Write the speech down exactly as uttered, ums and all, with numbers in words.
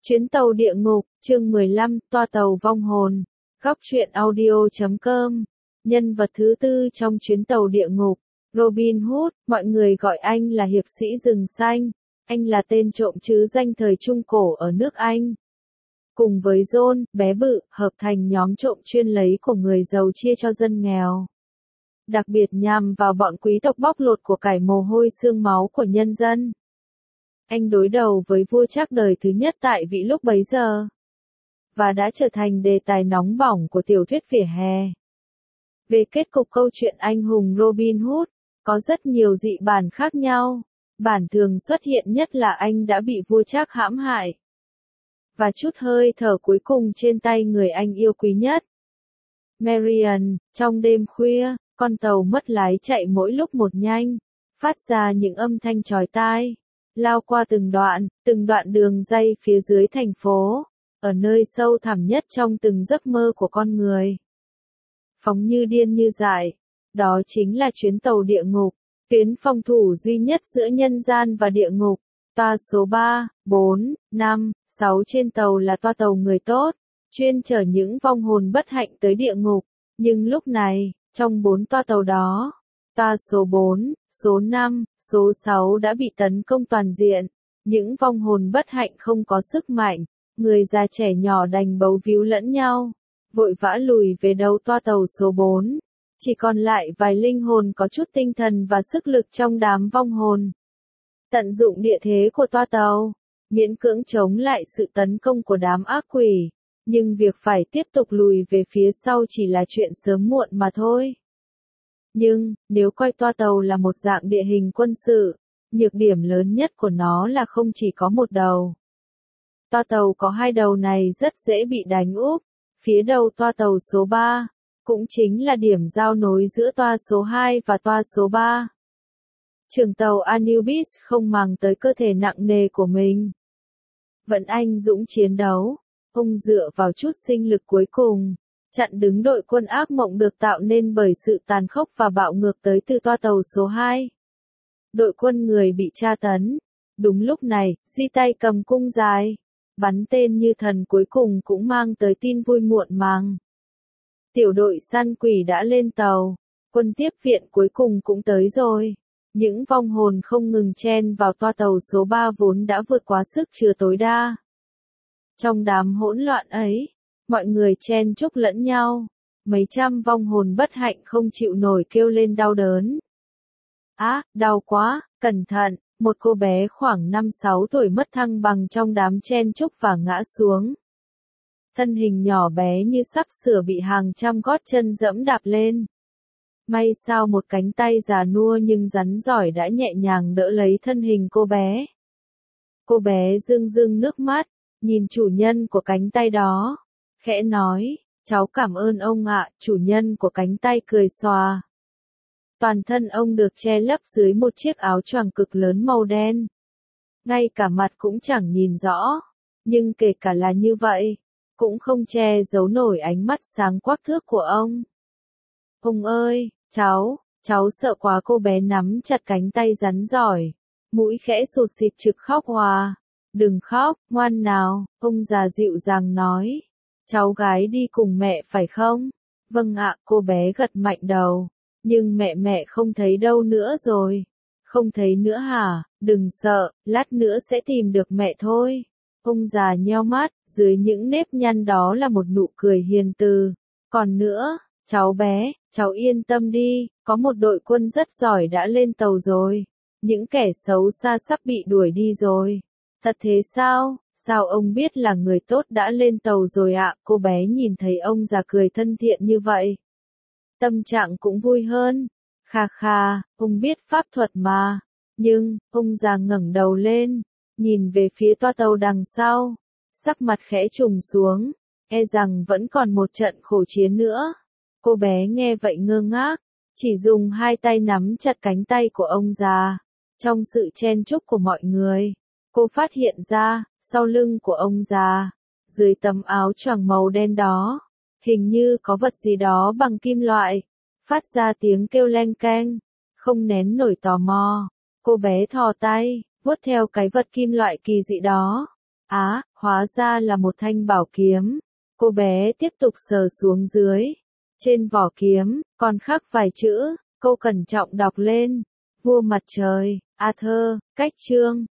Chuyến tàu địa ngục, chương mười lăm, toa tàu vong hồn. Góc truyện audio chấm com. Nhân vật thứ tư trong chuyến tàu địa ngục, Robin Hood, mọi người gọi anh là hiệp sĩ rừng xanh. Anh là tên trộm trứ danh thời Trung Cổ ở nước Anh. Cùng với John, bé bự, hợp thành nhóm trộm chuyên lấy của người giàu chia cho dân nghèo. Đặc biệt nhằm vào bọn quý tộc bóc lột của cải mồ hôi xương máu của nhân dân. Anh đối đầu với vua Trác đời thứ nhất tại vị lúc bấy giờ, và đã trở thành đề tài nóng bỏng của tiểu thuyết vỉa hè. Về kết cục câu chuyện anh hùng Robin Hood, có rất nhiều dị bản khác nhau. Bản thường xuất hiện nhất là anh đã bị vua Trác hãm hại, và chút hơi thở cuối cùng trên tay người anh yêu quý nhất. Marian, trong đêm khuya, con tàu mất lái chạy mỗi lúc một nhanh, phát ra những âm thanh chói tai, lao qua từng đoạn, từng đoạn đường ray phía dưới thành phố, ở nơi sâu thẳm nhất trong từng giấc mơ của con người. Phóng như điên như dại, đó chính là chuyến tàu địa ngục, tuyến phòng thủ duy nhất giữa nhân gian và địa ngục. Toa số ba, bốn, năm, sáu trên tàu là toa tàu người tốt, chuyên chở những vong hồn bất hạnh tới địa ngục. Nhưng lúc này, trong bốn toa tàu đó, toa số bốn, số năm, số sáu đã bị tấn công toàn diện. Những vong hồn bất hạnh không có sức mạnh, người già trẻ nhỏ đành bấu víu lẫn nhau, vội vã lùi về đầu toa tàu số bốn. Chỉ còn lại vài linh hồn có chút tinh thần và sức lực trong đám vong hồn. Tận dụng địa thế của toa tàu, miễn cưỡng chống lại sự tấn công của đám ác quỷ, nhưng việc phải tiếp tục lùi về phía sau chỉ là chuyện sớm muộn mà thôi. Nhưng, nếu coi toa tàu là một dạng địa hình quân sự, nhược điểm lớn nhất của nó là không chỉ có một đầu. Toa tàu có hai đầu này rất dễ bị đánh úp. Phía đầu toa tàu số ba, cũng chính là điểm giao nối giữa toa số hai và toa số ba. Trưởng tàu Anubis không màng tới cơ thể nặng nề của mình. Vẫn anh dũng chiến đấu, ông dựa vào chút sinh lực cuối cùng, chặn đứng đội quân ác mộng được tạo nên bởi sự tàn khốc và bạo ngược tới từ toa tàu số hai. Đội quân người bị tra tấn. Đúng lúc này, Di tay cầm cung dài, bắn tên như thần cuối cùng cũng mang tới tin vui muộn màng. Tiểu đội săn quỷ đã lên tàu, quân tiếp viện cuối cùng cũng tới rồi. Những vong hồn không ngừng chen vào toa tàu số ba vốn đã vượt quá sức chứa tối đa. Trong đám hỗn loạn ấy, mọi người chen chúc lẫn nhau, mấy trăm vong hồn bất hạnh không chịu nổi kêu lên đau đớn. Á, đau quá, cẩn thận, một cô bé khoảng năm sáu tuổi mất thăng bằng trong đám chen chúc và ngã xuống. Thân hình nhỏ bé như sắp sửa bị hàng trăm gót chân dẫm đạp lên. May sao một cánh tay già nua nhưng rắn giỏi đã nhẹ nhàng đỡ lấy thân hình cô bé. Cô bé rưng rưng nước mắt, nhìn chủ nhân của cánh tay đó, khẽ nói, cháu cảm ơn ông ạ. Chủ nhân của cánh tay cười xòa. Toàn thân ông được che lấp dưới một chiếc áo choàng cực lớn màu đen. Ngay cả mặt cũng chẳng nhìn rõ, nhưng kể cả là như vậy, cũng không che giấu nổi ánh mắt sáng quắc thước của ông. Ông ơi, cháu, cháu sợ quá. Cô bé nắm chặt cánh tay rắn giỏi, mũi khẽ sụt xịt trực khóc hòa. Đừng khóc, ngoan nào, ông già dịu dàng nói. Cháu gái đi cùng mẹ phải không? Vâng ạ, cô bé gật mạnh đầu. Nhưng mẹ mẹ không thấy đâu nữa rồi. Không thấy nữa hả? Đừng sợ, lát nữa sẽ tìm được mẹ thôi. Ông già nheo mắt, dưới những nếp nhăn đó là một nụ cười hiền từ. Còn nữa, cháu bé, cháu yên tâm đi, có một đội quân rất giỏi đã lên tàu rồi. Những kẻ xấu xa sắp bị đuổi đi rồi. Thật thế sao? Sao ông biết là người tốt đã lên tàu rồi ạ? Cô bé nhìn thấy ông già cười thân thiện như vậy, tâm trạng cũng vui hơn. Kha kha, ông biết pháp thuật mà. Nhưng, ông già ngẩng đầu lên, nhìn về phía toa tàu đằng sau, sắc mặt khẽ trùng xuống, e rằng vẫn còn một trận khổ chiến nữa. Cô bé nghe vậy ngơ ngác, chỉ dùng hai tay nắm chặt cánh tay của ông già. Trong sự chen chúc của mọi người, cô phát hiện ra, sau lưng của ông già, dưới tấm áo choàng màu đen đó, hình như có vật gì đó bằng kim loại, phát ra tiếng kêu leng keng. Không nén nổi tò mò, cô bé thò tay, vuốt theo cái vật kim loại kỳ dị đó. Á, hóa ra là một thanh bảo kiếm. Cô bé tiếp tục sờ xuống dưới. Trên vỏ kiếm, còn khắc vài chữ, cô cẩn trọng đọc lên. Vua mặt trời, Arthur, cách chương.